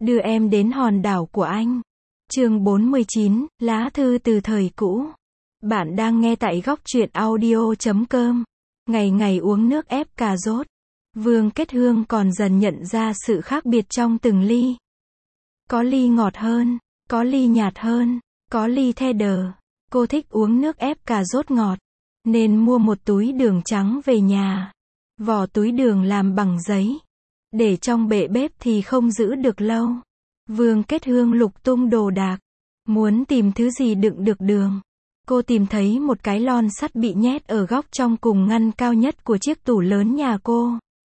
Đưa em đến hòn đảo của anh. Chương 49, lá thư từ thời cũ. Bạn đang nghe tại góc truyện audio.com. Ngày ngày uống nước ép cà rốt. Vương Kết Hương còn dần nhận ra sự khác biệt trong từng ly. Có ly ngọt hơn, có ly nhạt hơn, có ly the đờ. Cô thích uống nước ép cà rốt ngọt, nên mua một túi đường trắng về nhà. Vỏ túi đường làm bằng giấy. Để trong bệ bếp thì không giữ được lâu. Vương Kết Hương lục tung đồ đạc, muốn tìm thứ gì đựng được đường. Cô tìm thấy một cái lon sắt bị nhét ở góc trong cùng ngăn cao nhất của chiếc tủ lớn nhà cô.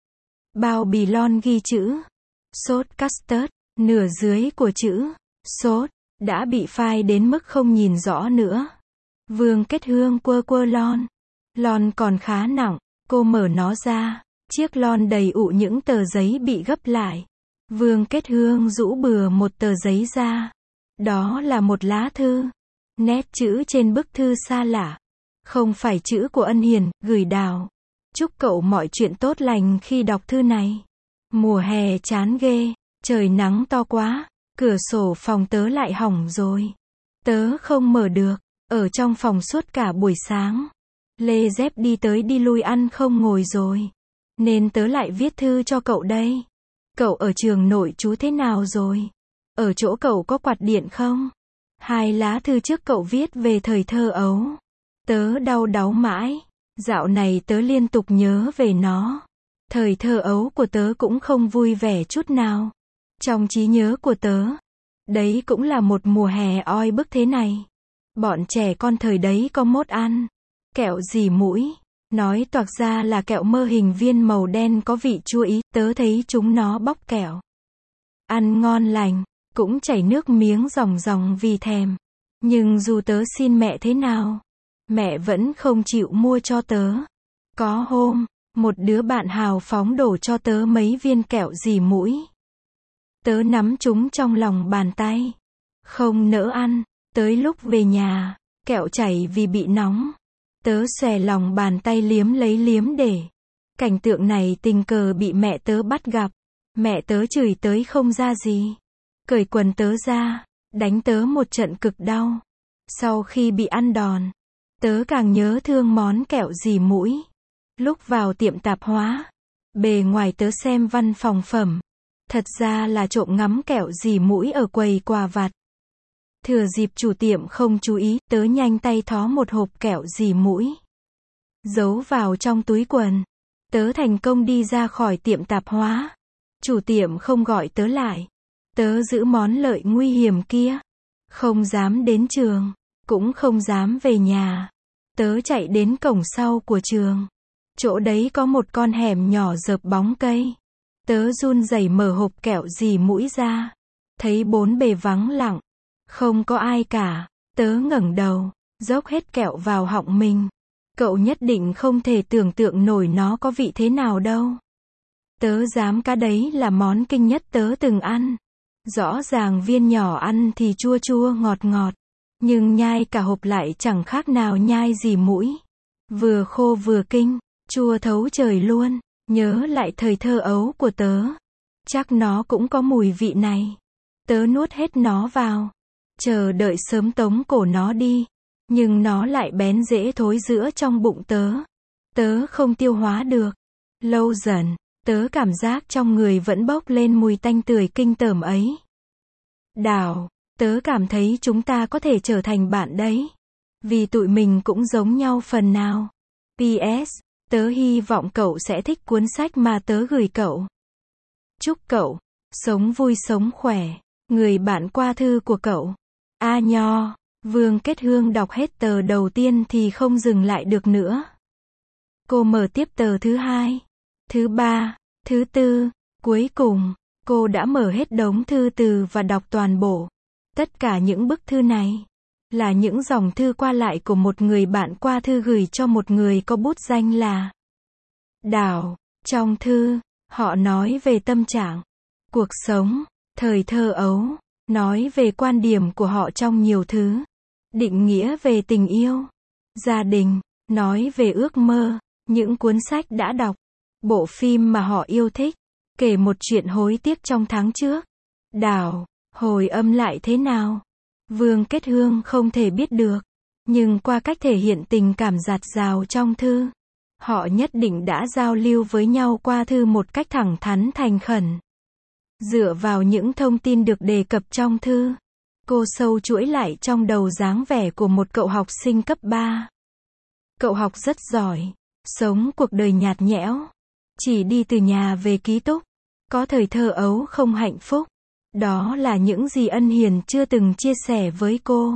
Bao bì lon ghi chữ sốt custard, nửa dưới của chữ sốt đã bị phai đến mức không nhìn rõ nữa. Vương Kết Hương quơ quơ lon. Lon còn khá nặng, cô mở nó ra. Chiếc lon đầy ụ những tờ giấy bị gấp lại. Vương Kết Hương rũ bừa một tờ giấy ra. Đó là một lá thư. Nét chữ trên bức thư xa lạ. Không phải chữ của Ân Hiền, gửi Đào. Chúc cậu mọi chuyện tốt lành khi đọc thư này. Mùa hè chán ghê, trời nắng to quá, cửa sổ phòng tớ lại hỏng rồi. Tớ không mở được, ở trong phòng suốt cả buổi sáng. Lê dép đi tới đi lui ăn không ngồi rồi. Nên tớ lại viết thư cho cậu đây. Cậu ở trường nội trú thế nào rồi? Ở chỗ cậu có quạt điện không? 2 lá thư trước cậu viết về thời thơ ấu. Tớ đau đáu mãi. Dạo này tớ liên tục nhớ về nó. Thời thơ ấu của tớ cũng không vui vẻ chút nào. Trong trí nhớ của tớ, đấy cũng là một mùa hè oi bức thế này. Bọn trẻ con thời đấy có mốt ăn kẹo gì mũi. Nói toạc ra là kẹo mơ hình viên màu đen có vị chua ý, tớ thấy chúng nó bóc kẹo. Ăn ngon lành, cũng chảy nước miếng ròng ròng vì thèm. Nhưng dù tớ xin mẹ thế nào, mẹ vẫn không chịu mua cho tớ. Có hôm, một đứa bạn hào phóng đổ cho tớ mấy viên kẹo gì mũi. Tớ nắm chúng trong lòng bàn tay. Không nỡ ăn, tới lúc về nhà, kẹo chảy vì bị nóng. Tớ xòe lòng bàn tay liếm lấy liếm để. Cảnh tượng này tình cờ bị mẹ tớ bắt gặp. Mẹ tớ chửi tới không ra gì. Cởi quần tớ ra, đánh tớ một trận cực đau. Sau khi bị ăn đòn, tớ càng nhớ thương món kẹo gì mũi. Lúc vào tiệm tạp hóa, bề ngoài tớ xem văn phòng phẩm. Thật ra là trộm ngắm kẹo gì mũi ở quầy quà vặt. Thừa dịp chủ tiệm không chú ý, tớ nhanh tay thó một hộp kẹo gì mũi. Giấu vào trong túi quần. Tớ thành công đi ra khỏi tiệm tạp hóa. Chủ tiệm không gọi tớ lại. Tớ giữ món lợi nguy hiểm kia. Không dám đến trường, cũng không dám về nhà. Tớ chạy đến cổng sau của trường. Chỗ đấy có một con hẻm nhỏ rợp bóng cây. Tớ run rẩy mở hộp kẹo gì mũi ra. Thấy 4 bề vắng lặng. Không có ai cả. Tớ ngẩng đầu, dốc hết kẹo vào họng mình. Cậu nhất định không thể tưởng tượng nổi nó có vị thế nào đâu. Tớ dám cá đấy là món kinh nhất tớ từng ăn. Rõ ràng viên nhỏ ăn thì chua chua ngọt ngọt. Nhưng nhai cả hộp lại chẳng khác nào nhai gì mũi. Vừa khô vừa kinh, chua thấu trời luôn. Nhớ lại thời thơ ấu của tớ. Chắc nó cũng có mùi vị này. Tớ nuốt hết nó vào. Chờ đợi sớm tống cổ nó đi. Nhưng nó lại bén rễ thối rữa trong bụng tớ. Tớ không tiêu hóa được. Lâu dần, tớ cảm giác trong người vẫn bốc lên mùi tanh tưởi kinh tởm ấy. Đào, tớ cảm thấy chúng ta có thể trở thành bạn đấy. Vì tụi mình cũng giống nhau phần nào. PS, tớ hy vọng cậu sẽ thích cuốn sách mà tớ gửi cậu. Chúc cậu sống vui sống khỏe. Người bạn qua thư của cậu. A Nho. Vương Kết Hương đọc hết tờ đầu tiên thì không dừng lại được nữa. Cô mở tiếp tờ thứ 2, thứ 3, thứ 4, cuối cùng, cô đã mở hết đống thư từ và đọc toàn bộ. Tất cả những bức thư này là những dòng thư qua lại của một người bạn qua thư gửi cho một người có bút danh là Đào. Trong thư, họ nói về tâm trạng, cuộc sống, thời thơ ấu, nói về quan điểm của họ trong nhiều thứ. Định nghĩa về tình yêu, gia đình, nói về ước mơ, những cuốn sách đã đọc, bộ phim mà họ yêu thích, kể một chuyện hối tiếc trong tháng trước. Đảo, hồi âm lại thế nào? Vương Kết Hương không thể biết được. Nhưng qua cách thể hiện tình cảm dạt dào trong thư, họ nhất định đã giao lưu với nhau qua thư một cách thẳng thắn thành khẩn. Dựa vào những thông tin được đề cập trong thư, cô sâu chuỗi lại trong đầu dáng vẻ của một cậu học sinh cấp 3. Cậu học rất giỏi, sống cuộc đời nhạt nhẽo, chỉ đi từ nhà về ký túc, có thời thơ ấu không hạnh phúc. Đó là những gì Ân Hiền chưa từng chia sẻ với cô.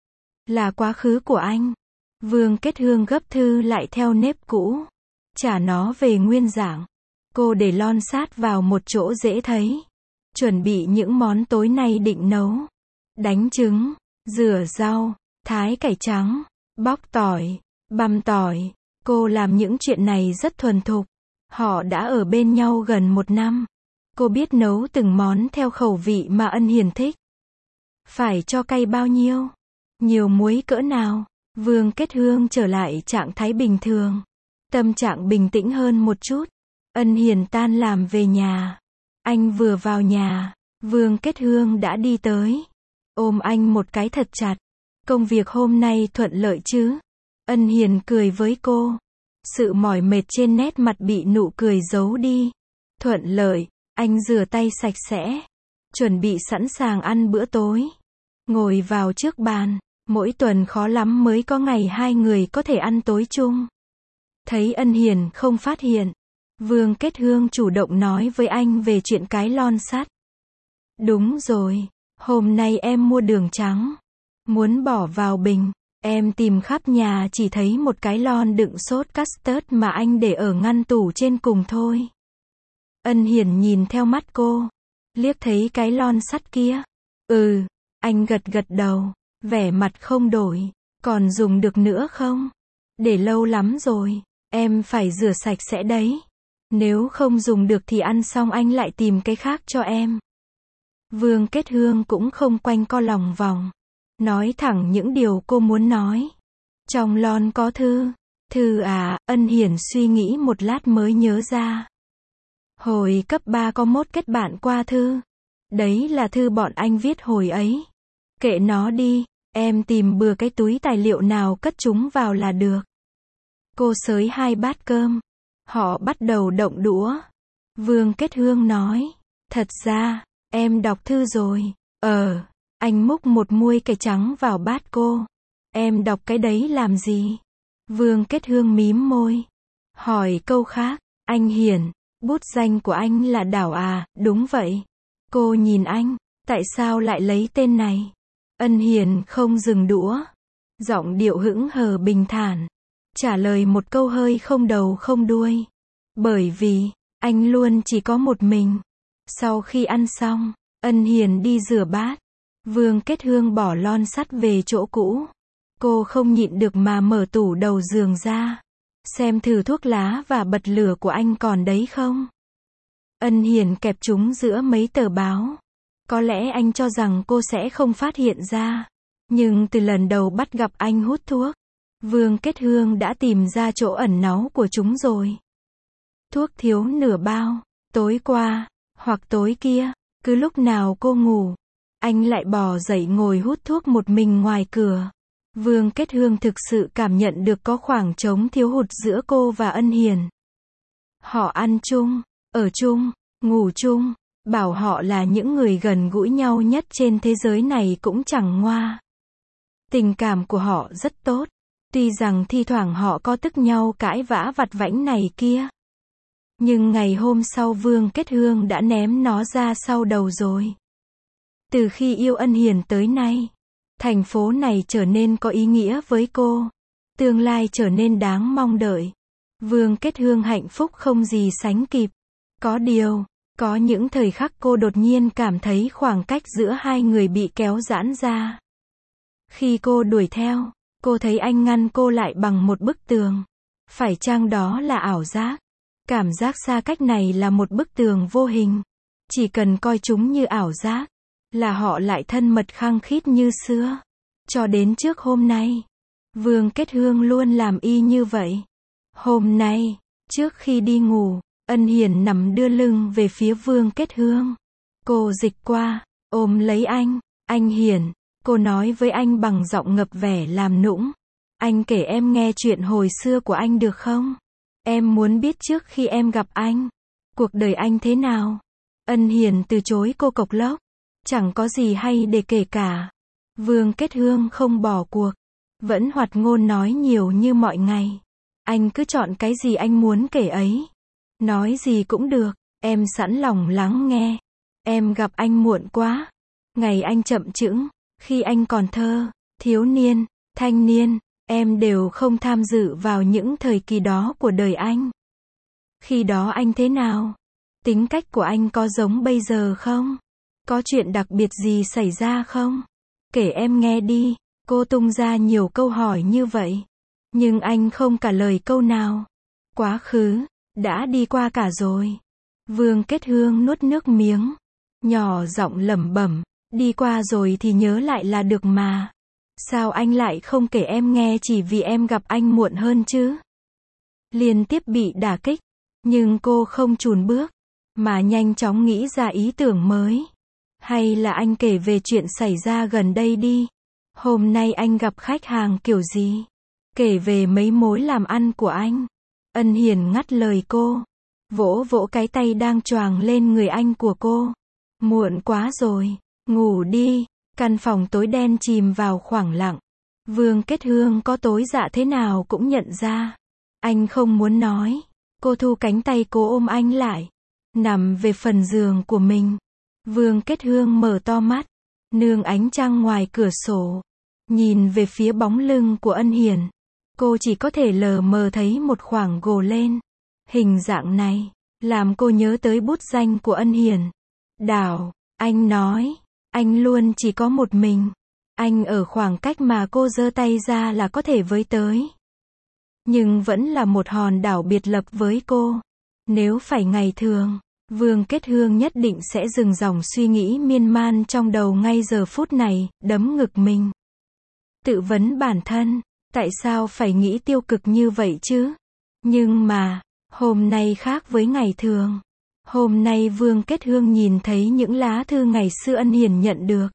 Là quá khứ của anh. Vương Kết Hương gấp thư lại theo nếp cũ, trả nó về nguyên dạng. Cô để lon sát vào một chỗ dễ thấy, chuẩn bị những món tối nay định nấu. Đánh trứng, rửa rau, thái cải trắng, bóc tỏi, băm tỏi. Cô làm những chuyện này rất thuần thục. Họ đã ở bên nhau gần 1 năm. Cô biết nấu từng món theo khẩu vị mà Ân Hiền thích. Phải cho cay bao nhiêu? Nhiều muối cỡ nào? Vương Kết Hương trở lại trạng thái bình thường. Tâm trạng bình tĩnh hơn một chút. Ân Hiền tan làm về nhà. Anh vừa vào nhà, Vương Kết Hương đã đi tới. Ôm anh một cái thật chặt. Công việc hôm nay thuận lợi chứ? Ân Hiền cười với cô. Sự mỏi mệt trên nét mặt bị nụ cười giấu đi. Thuận lợi. Anh rửa tay sạch sẽ, chuẩn bị sẵn sàng ăn bữa tối. Ngồi vào trước bàn, mỗi tuần khó lắm mới có ngày hai người có thể ăn tối chung. Thấy Ân Hiền không phát hiện, Vương Kết Hương chủ động nói với anh về chuyện cái lon sắt. Đúng rồi, hôm nay em mua đường trắng, muốn bỏ vào bình. Em tìm khắp nhà chỉ thấy một cái lon đựng sốt custard mà anh để ở ngăn tủ trên cùng thôi. Ân Hiền nhìn theo mắt cô, liếc thấy cái lon sắt kia. Anh gật gật đầu, vẻ mặt không đổi. Còn dùng được nữa không? Để lâu lắm rồi, em phải rửa sạch sẽ đấy. Nếu không dùng được thì ăn xong anh lại tìm cái khác cho em. Vương Kết Hương cũng không quanh co lòng vòng, nói thẳng những điều cô muốn nói. Trong lon có thư. Thư à? Ân Hiền suy nghĩ một lát mới nhớ ra. Hồi cấp 3 có mốt kết bạn qua thư. Đấy là thư bọn anh viết hồi ấy. Kệ nó đi, em tìm bừa cái túi tài liệu nào cất chúng vào là được. Cô xới 2 bát cơm. Họ bắt đầu động đũa. Vương Kết Hương nói, thật ra, em đọc thư rồi. Anh múc một muôi cải trắng vào bát cô. Em đọc cái đấy làm gì? Vương Kết Hương mím môi. Hỏi câu khác, anh Hiền. Bút danh của anh là Đảo à? Đúng vậy. Cô nhìn anh, tại sao lại lấy tên này? Ân Hiền không dừng đũa. Giọng điệu hững hờ bình thản. Trả lời một câu hơi không đầu không đuôi. Bởi vì, anh luôn chỉ có một mình. Sau khi ăn xong, Ân Hiền đi rửa bát. Vương Kết Hương bỏ lon sắt về chỗ cũ. Cô không nhịn được mà mở tủ đầu giường ra. Xem thử thuốc lá và bật lửa của anh còn đấy không? Ân Hiền kẹp chúng giữa mấy tờ báo. Có lẽ anh cho rằng cô sẽ không phát hiện ra. Nhưng từ lần đầu bắt gặp anh hút thuốc, Vương Kết Hương đã tìm ra chỗ ẩn náu của chúng rồi. Thuốc thiếu nửa bao. Tối qua, hoặc tối kia, cứ lúc nào cô ngủ, anh lại bò dậy ngồi hút thuốc một mình ngoài cửa. Vương Kết Hương thực sự cảm nhận được có khoảng trống thiếu hụt giữa cô và Ân Hiền. Họ ăn chung, ở chung, ngủ chung, bảo họ là những người gần gũi nhau nhất trên thế giới này cũng chẳng ngoa. Tình cảm của họ rất tốt, tuy rằng thi thoảng họ có tức nhau cãi vã vặt vãnh này kia. Nhưng ngày hôm sau Vương Kết Hương đã ném nó ra sau đầu rồi. Từ khi yêu Ân Hiền tới nay, thành phố này trở nên có ý nghĩa với cô. Tương lai trở nên đáng mong đợi. Vương Kết Hương hạnh phúc không gì sánh kịp. Có điều, có những thời khắc cô đột nhiên cảm thấy khoảng cách giữa hai người bị kéo giãn ra. Khi cô đuổi theo, cô thấy anh ngăn cô lại bằng một bức tường. Phải chăng đó là ảo giác? Cảm giác xa cách này là một bức tường vô hình. Chỉ cần coi chúng như ảo giác, là họ lại thân mật khăng khít như xưa. Cho đến trước hôm nay, Vương Kết Hương luôn làm y như vậy. Hôm nay, trước khi đi ngủ, Ân Hiền nằm đưa lưng về phía Vương Kết Hương. Cô dịch qua, ôm lấy anh Hiền, cô nói với anh bằng giọng ngập vẻ làm nũng. Anh kể em nghe chuyện hồi xưa của anh được không? Em muốn biết trước khi em gặp anh, cuộc đời anh thế nào? Ân Hiền từ chối cô cộc lốc. Chẳng có gì hay để kể cả. Vương Kết Hương không bỏ cuộc. Vẫn hoạt ngôn nói nhiều như mọi ngày. Anh cứ chọn cái gì anh muốn kể ấy. Nói gì cũng được, em sẵn lòng lắng nghe. Em gặp anh muộn quá. Ngày anh chậm chững, khi anh còn thơ, thiếu niên, thanh niên, em đều không tham dự vào những thời kỳ đó của đời anh. Khi đó anh thế nào? Tính cách của anh có giống bây giờ không? Có chuyện đặc biệt gì xảy ra không? Kể em nghe đi. Cô tung ra nhiều câu hỏi như vậy. Nhưng anh không trả lời câu nào. Quá khứ đã đi qua cả rồi. Vương Kết Hương nuốt nước miếng, nhỏ giọng lẩm bẩm, đi qua rồi thì nhớ lại là được mà. Sao anh lại không kể em nghe chỉ vì em gặp anh muộn hơn chứ? Liên tiếp bị đả kích, nhưng cô không chùn bước, mà nhanh chóng nghĩ ra ý tưởng mới. Hay là anh kể về chuyện xảy ra gần đây đi. Hôm nay anh gặp khách hàng kiểu gì? Kể về mấy mối làm ăn của anh. Ân Hiền ngắt lời cô, vỗ vỗ cái tay đang choàng lên người anh của cô. Muộn quá rồi, ngủ đi. Căn phòng tối đen chìm vào khoảng lặng. Vương Kết Hương có tối dạ thế nào cũng nhận ra. Anh không muốn nói. Cô thu cánh tay cô ôm anh lại, nằm về phần giường của mình. Vương Kết Hương mở to mắt, nương ánh trăng ngoài cửa sổ, nhìn về phía bóng lưng của Ân Hiền. Cô chỉ có thể lờ mờ thấy một khoảng gồ lên. Hình dạng này làm cô nhớ tới bút danh của Ân Hiền. Đảo. Anh nói, anh luôn chỉ có một mình. Anh ở khoảng cách mà cô giơ tay ra là có thể với tới. Nhưng vẫn là một hòn đảo biệt lập với cô. Nếu phải ngày thường, Vương Kết Hương nhất định sẽ dừng dòng suy nghĩ miên man trong đầu ngay giờ phút này, đấm ngực mình. Tự vấn bản thân, tại sao phải nghĩ tiêu cực như vậy chứ? Nhưng mà, hôm nay khác với ngày thường. Hôm nay Vương Kết Hương nhìn thấy những lá thư ngày xưa Ân Hiền nhận được.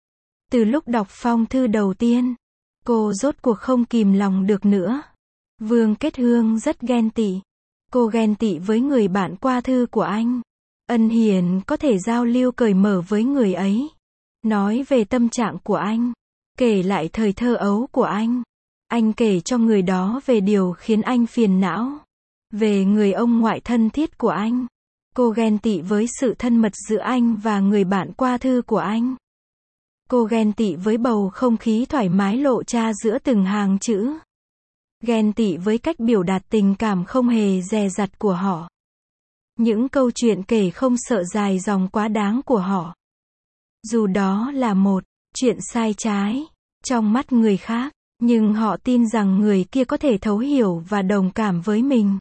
Từ lúc đọc phong thư đầu tiên, cô rốt cuộc không kìm lòng được nữa. Vương Kết Hương rất ghen tị. Cô ghen tị với người bạn qua thư của anh. Ân Hiền có thể giao lưu cởi mở với người ấy. Nói về tâm trạng của anh. Kể lại thời thơ ấu của anh. Anh kể cho người đó về điều khiến anh phiền não. Về người ông ngoại thân thiết của anh. Cô ghen tị với sự thân mật giữa anh và người bạn qua thư của anh. Cô ghen tị với bầu không khí thoải mái lộ ra giữa từng hàng chữ. Ghen tị với cách biểu đạt tình cảm không hề dè dặt của họ. Những câu chuyện kể không sợ dài dòng quá đáng của họ. Dù đó là một chuyện sai trái trong mắt người khác, nhưng họ tin rằng người kia có thể thấu hiểu và đồng cảm với mình.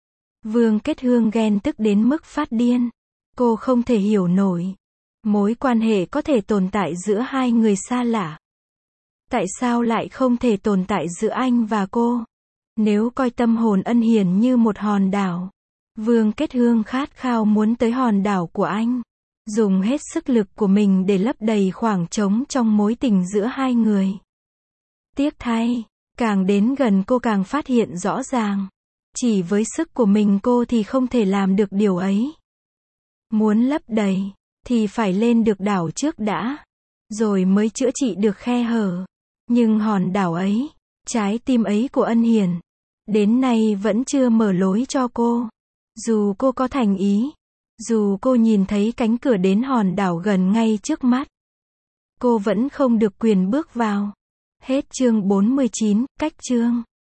Vương Kết Hương ghen tức đến mức phát điên. Cô không thể hiểu nổi. Mối quan hệ có thể tồn tại giữa hai người xa lạ. Tại sao lại không thể tồn tại giữa anh và cô? Nếu coi tâm hồn Ân Hiền như một hòn đảo, Vương Kết Hương khát khao muốn tới hòn đảo của anh. Dùng hết sức lực của mình để lấp đầy khoảng trống trong mối tình giữa hai người. Tiếc thay, càng đến gần cô càng phát hiện rõ ràng. Chỉ với sức của mình cô thì không thể làm được điều ấy. Muốn lấp đầy, thì phải lên được đảo trước đã. Rồi mới chữa trị được khe hở. Nhưng hòn đảo ấy, trái tim ấy của Ân Hiền, đến nay vẫn chưa mở lối cho cô. Dù cô có thành ý, dù cô nhìn thấy cánh cửa đến hòn đảo gần ngay trước mắt, cô vẫn không được quyền bước vào. Hết chương 49, cách chương.